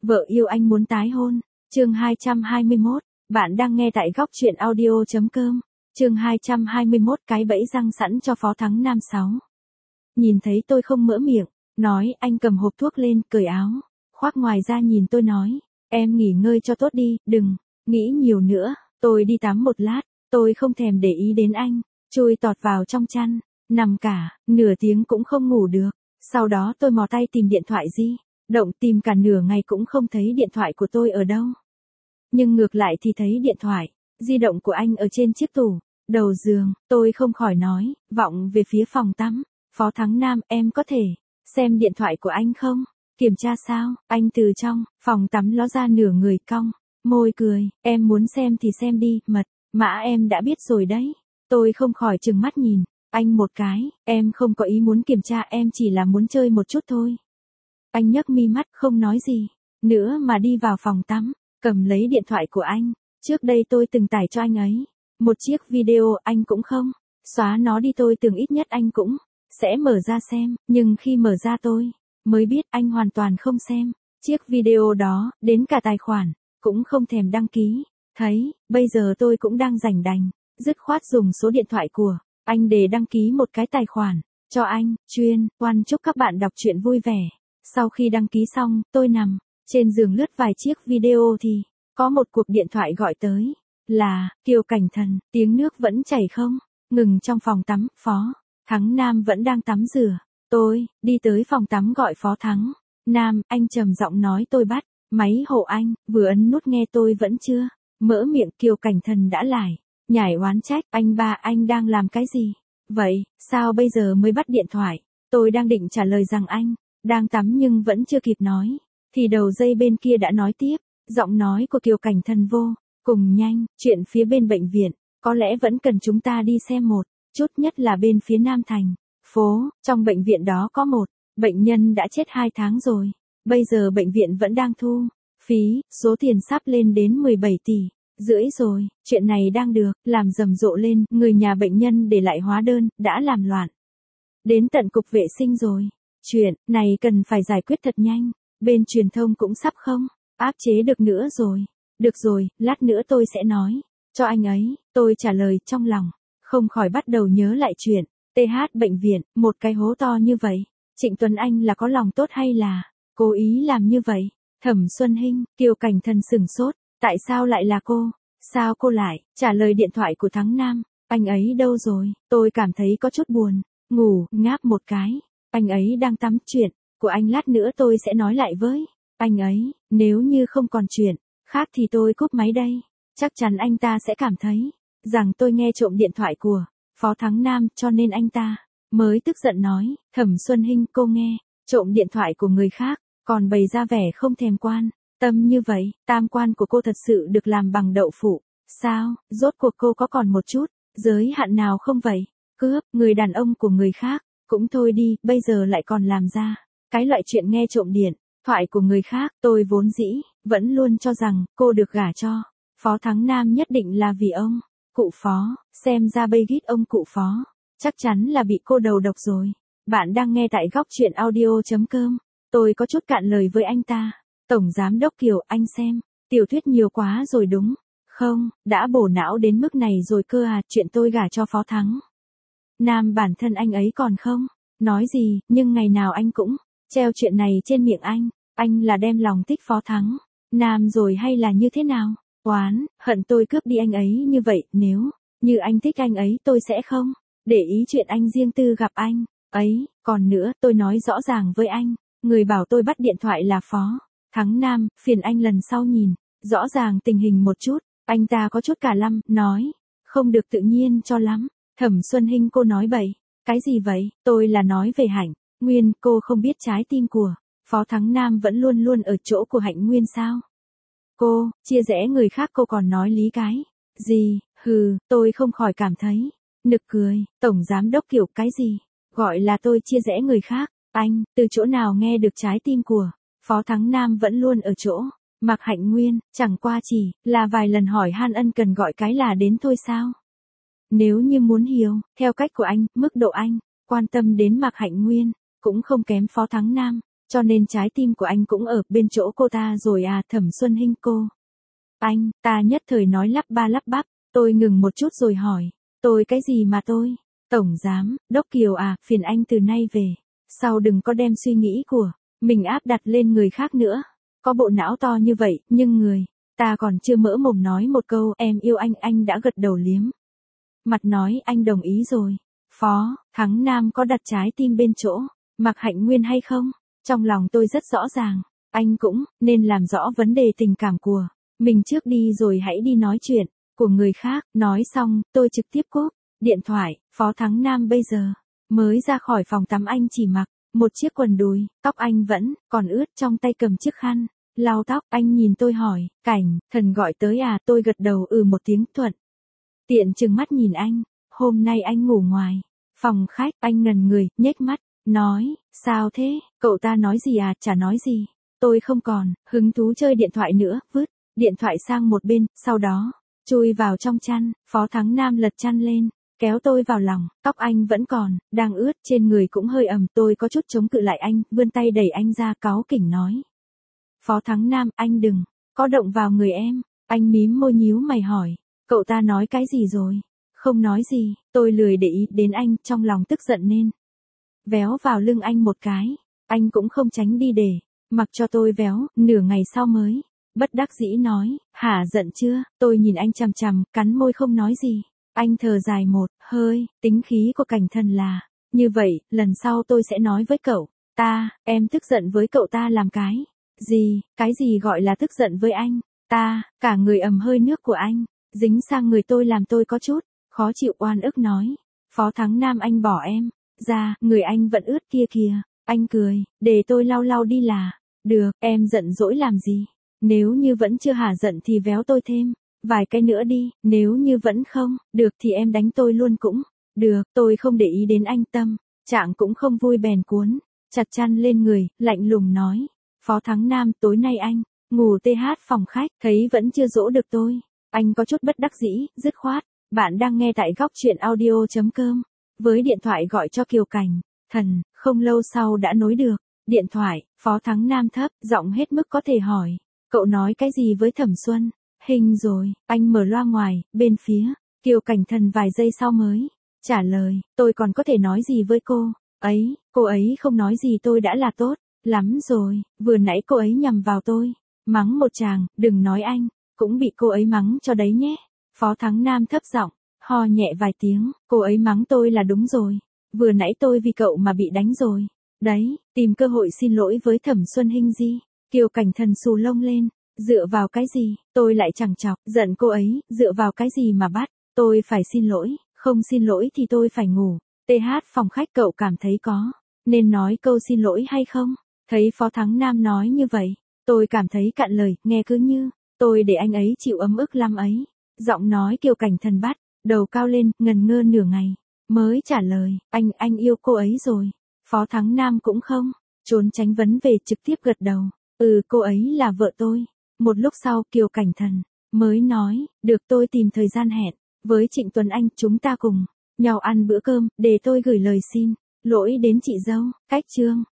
Vợ yêu anh muốn tái hôn. Chương 221. Bạn đang nghe tại góc truyện audio.com. Chương 221 cái bẫy răng sẵn cho Phó Thắng Nam 6. Nhìn thấy tôi không mỡ miệng, nói anh cầm hộp thuốc lên, cởi áo, khoác ngoài ra nhìn tôi nói, em nghỉ ngơi cho tốt đi, đừng nghĩ nhiều nữa, tôi đi tắm một lát, tôi không thèm để ý đến anh, chui tọt vào trong chăn, nằm cả, nửa tiếng cũng không ngủ được, sau đó tôi mò tay tìm điện thoại di động tìm cả nửa ngày cũng không thấy điện thoại của tôi ở đâu. Nhưng ngược lại thì thấy điện thoại di động của anh ở trên chiếc tủ đầu giường, tôi không khỏi nói, vọng về phía phòng tắm, Phó Thắng Nam, em có thể xem điện thoại của anh không? Kiểm tra sao? Anh từ trong phòng tắm ló ra nửa người cong môi cười, em muốn xem thì xem đi, mật mã em đã biết rồi đấy. Tôi không khỏi trừng mắt nhìn anh một cái, em không có ý muốn kiểm tra, em chỉ là muốn chơi một chút thôi. Anh nhấc mi mắt không nói gì nữa mà đi vào phòng tắm, cầm lấy điện thoại của anh. Trước đây tôi từng tải cho anh ấy một chiếc video, anh cũng không xóa nó đi, tôi tưởng ít nhất anh cũng sẽ mở ra xem, nhưng khi mở ra tôi mới biết anh hoàn toàn không xem chiếc video đó, đến cả tài khoản cũng không thèm đăng ký. Thấy, bây giờ tôi cũng đang rảnh đành, dứt khoát dùng số điện thoại của anh để đăng ký một cái tài khoản cho anh, chuyên quan chúc các bạn đọc truyện vui vẻ. Sau khi đăng ký xong, tôi nằm trên giường lướt vài chiếc video thì có một cuộc điện thoại gọi tới, là Kiều Cảnh Thần, tiếng nước vẫn chảy không ngừng trong phòng tắm. Phó Thắng Nam vẫn đang tắm rửa. Tôi đi tới phòng tắm gọi Phó Thắng Nam, anh trầm giọng nói, tôi bắt máy hộ anh, vừa ấn nút nghe tôi vẫn chưa mở miệng, Kiều Cảnh Thần đã lải nhải oán trách, anh ba, anh đang làm cái gì vậy, sao bây giờ mới bắt điện thoại? Tôi đang định trả lời rằng anh đang tắm nhưng vẫn chưa kịp nói, thì đầu dây bên kia đã nói tiếp, giọng nói của Kiều Cảnh Thần vô cùng nhanh, chuyện phía bên bệnh viện, có lẽ vẫn cần chúng ta đi xem một chút, nhất là bên phía Nam Thành phố, trong bệnh viện đó có một bệnh nhân đã chết 2 tháng rồi, bây giờ bệnh viện vẫn đang thu phí, số tiền sắp lên đến 17,5 tỷ rồi, chuyện này đang được làm rầm rộ lên, người nhà bệnh nhân để lại hóa đơn, đã làm loạn đến tận cục vệ sinh rồi. Chuyện này cần phải giải quyết thật nhanh, bên truyền thông cũng sắp không áp chế được nữa rồi. Được rồi, lát nữa tôi sẽ nói cho anh ấy. Tôi trả lời trong lòng, không khỏi bắt đầu nhớ lại chuyện TH bệnh viện, một cái hố to như vậy. Trịnh Tuấn Anh là có lòng tốt hay là cố ý làm như vậy? Thẩm Xuân Hinh, Kiều Cảnh Thần sửng sốt, tại sao lại là cô? Sao cô lại trả lời điện thoại của Thắng Nam? Anh ấy đâu rồi? Tôi cảm thấy có chút buồn ngủ, ngáp một cái. Anh ấy đang tắm, chuyện của anh lát nữa tôi sẽ nói lại với anh ấy, nếu như không còn chuyện khác thì tôi cúp máy đây. Chắc chắn anh ta sẽ cảm thấy rằng tôi nghe trộm điện thoại của Phó Thắng Nam, cho nên anh ta mới tức giận nói, Thẩm Xuân Hinh, cô nghe trộm điện thoại của người khác, còn bày ra vẻ không thèm quan tâm như vậy, tam quan của cô thật sự được làm bằng đậu phụ sao? Rốt cuộc cô có còn một chút giới hạn nào không vậy? Cướp người đàn ông của người khác cũng thôi đi, bây giờ lại còn làm ra cái loại chuyện nghe trộm điện thoại của người khác. Tôi vốn dĩ vẫn luôn cho rằng cô được gả cho Phó Thắng Nam nhất định là vì ông cụ Phó, xem ra bây gít ông cụ Phó chắc chắn là bị cô đầu độc rồi. Bạn đang nghe tại góc truyện audio.com. Tôi có chút cạn lời với anh ta. Tổng giám đốc Kiều, anh xem tiểu thuyết nhiều quá rồi đúng không? Đã bổ não đến mức này rồi cơ à? Chuyện tôi gả cho Phó Thắng Nam, bản thân anh ấy còn không nói gì, nhưng ngày nào anh cũng treo chuyện này trên miệng anh là đem lòng thích Phó Thắng Nam rồi hay là như thế nào? Oán hận tôi cướp đi anh ấy như vậy, nếu như anh thích anh ấy tôi sẽ không để ý chuyện anh riêng tư gặp anh ấy. Còn nữa, tôi nói rõ ràng với anh, người bảo tôi bắt điện thoại là Phó Thắng Nam, phiền anh lần sau nhìn rõ ràng tình hình một chút. Anh ta có chút cả lăm, nói không được tự nhiên cho lắm. Thẩm Xuân Hinh, cô nói bậy cái gì vậy? Tôi là nói về Hạnh Nguyên, cô không biết trái tim của Phó Thắng Nam vẫn luôn luôn ở chỗ của Hạnh Nguyên sao? Cô chia rẽ người khác, cô còn nói lý cái gì? Hừ, tôi không khỏi cảm thấy nực cười. Tổng giám đốc Kiều, cái gì gọi là tôi chia rẽ người khác? Anh từ chỗ nào nghe được trái tim của Phó Thắng Nam vẫn luôn ở chỗ Mạc Hạnh Nguyên? Chẳng qua chỉ là vài lần hỏi han ân cần gọi cái là đến thôi sao? Nếu như muốn hiểu theo cách của anh, mức độ anh quan tâm đến Mạc Hạnh Nguyên cũng không kém Phó Thắng Nam. cho nên trái tim của anh cũng ở bên chỗ cô ta rồi à, Thẩm Xuân Hinh cô. Anh, ta nhất thời nói lắp ba lắp bắp, tôi ngừng một chút rồi hỏi, tôi cái gì mà tôi? Tổng giám, đốc Kiều à, phiền anh từ nay về, sau đừng có đem suy nghĩ của mình áp đặt lên người khác nữa. Có bộ não to như vậy, nhưng người ta còn chưa mỡ mồm nói một câu em yêu anh đã gật đầu liếm mặt nói anh đồng ý rồi. Phó Thắng Nam có đặt trái tim bên chỗ Mạc Hạnh Nguyên hay không? Trong lòng tôi rất rõ ràng, anh cũng nên làm rõ vấn đề tình cảm của mình trước đi rồi hãy đi nói chuyện của người khác. Nói xong, tôi trực tiếp cúp điện thoại. Phó Thắng Nam bây giờ mới ra khỏi phòng tắm, anh chỉ mặc một chiếc quần đùi, tóc anh vẫn còn ướt, trong tay cầm chiếc khăn lau tóc. Anh nhìn tôi hỏi, Cảnh Thần gọi tới à? Tôi gật đầu một tiếng thuận tiện trừng mắt nhìn anh. Hôm nay anh ngủ ngoài phòng khách. Anh ngần người, nhếch mắt, nói, sao thế, cậu ta nói gì à? Chả nói gì. Tôi không còn hứng thú chơi điện thoại nữa, vứt điện thoại sang một bên, sau đó chui vào trong chăn. Phó Thắng Nam lật chăn lên, kéo tôi vào lòng, tóc anh vẫn còn đang ướt, trên người cũng hơi ẩm. Tôi có chút chống cự lại anh, vươn tay đẩy anh ra, cáu kỉnh nói, Phó Thắng Nam, anh đừng có động vào người em. Anh mím môi nhíu mày hỏi, cậu ta nói cái gì rồi? Không nói gì. Tôi lười để ý đến anh, trong lòng tức giận nên véo vào lưng anh một cái. Anh cũng không tránh đi để mặc cho tôi véo. Nửa ngày sau mới bất đắc dĩ nói, hả, giận chưa? Tôi nhìn anh chằm chằm, cắn môi không nói gì. Anh thở dài một hơi, tính khí của Cảnh Thần là như vậy, lần sau tôi sẽ nói với cậu ta. Em tức giận với cậu ta làm cái gì? Cái gì gọi là tức giận với anh ta? Cả người ẩm hơi nước của anh dính sang người tôi làm tôi có chút khó chịu, oan ức nói, Phó Thắng Nam, anh bỏ em ra, người anh vẫn ướt kia kìa. Anh cười, để tôi lau lau đi là được. Em giận dỗi làm gì? Nếu như vẫn chưa hả giận thì véo tôi thêm vài cái nữa đi. Nếu như vẫn không được thì em đánh tôi luôn cũng được. Tôi không để ý đến anh, tâm trạng cũng không vui, bèn cuốn chặt chăn lên người, lạnh lùng nói, Phó Thắng Nam, tối nay anh ngủ TH phòng khách, thấy vẫn chưa dỗ được tôi. Anh có chút bất đắc dĩ, dứt khoát. Bạn đang nghe tại góc truyện audio.com. Với điện thoại gọi cho Kiều Cảnh Thần, không lâu sau đã nối được điện thoại. Phó Thắng Nam thấp giọng hết mức có thể hỏi, cậu nói cái gì với Thẩm Xuân Hinh rồi? Anh mở loa ngoài, bên phía Kiều Cảnh Thần vài giây sau mới trả lời, tôi còn có thể nói gì với cô ấy? Cô ấy không nói gì tôi đã là tốt lắm rồi. Vừa nãy cô ấy nhằm vào tôi, mắng một tràng, đừng nói anh cũng bị cô ấy mắng cho đấy nhé. Phó Thắng Nam thấp giọng ho nhẹ vài tiếng, cô ấy mắng tôi là đúng rồi. Vừa nãy tôi vì cậu mà bị đánh rồi đấy. Tìm cơ hội xin lỗi với Thẩm Xuân Hinh gì? Kiều Cảnh Thần xù lông lên, dựa vào cái gì? Tôi lại chẳng chọc giận cô ấy, dựa vào cái gì mà bắt tôi phải xin lỗi? Không xin lỗi thì tôi phải ngủ TH phòng khách. Cậu cảm thấy có nên nói câu xin lỗi hay không? Thấy Phó Thắng Nam nói như vậy, tôi cảm thấy cạn lời, nghe cứ như tôi để anh ấy chịu ấm ức lắm ấy. Giọng nói Kiều Cảnh Thần bắt đầu cao lên, ngần ngơ nửa ngày mới trả lời, anh yêu cô ấy rồi. Phó Thắng Nam cũng không trốn tránh vấn về, trực tiếp gật đầu, cô ấy là vợ tôi. Một lúc sau Kiều Cảnh Thần mới nói, được, tôi tìm thời gian hẹn với Trịnh Tuấn Anh, chúng ta cùng nhau ăn bữa cơm, để tôi gửi lời xin lỗi đến chị dâu. Cách chương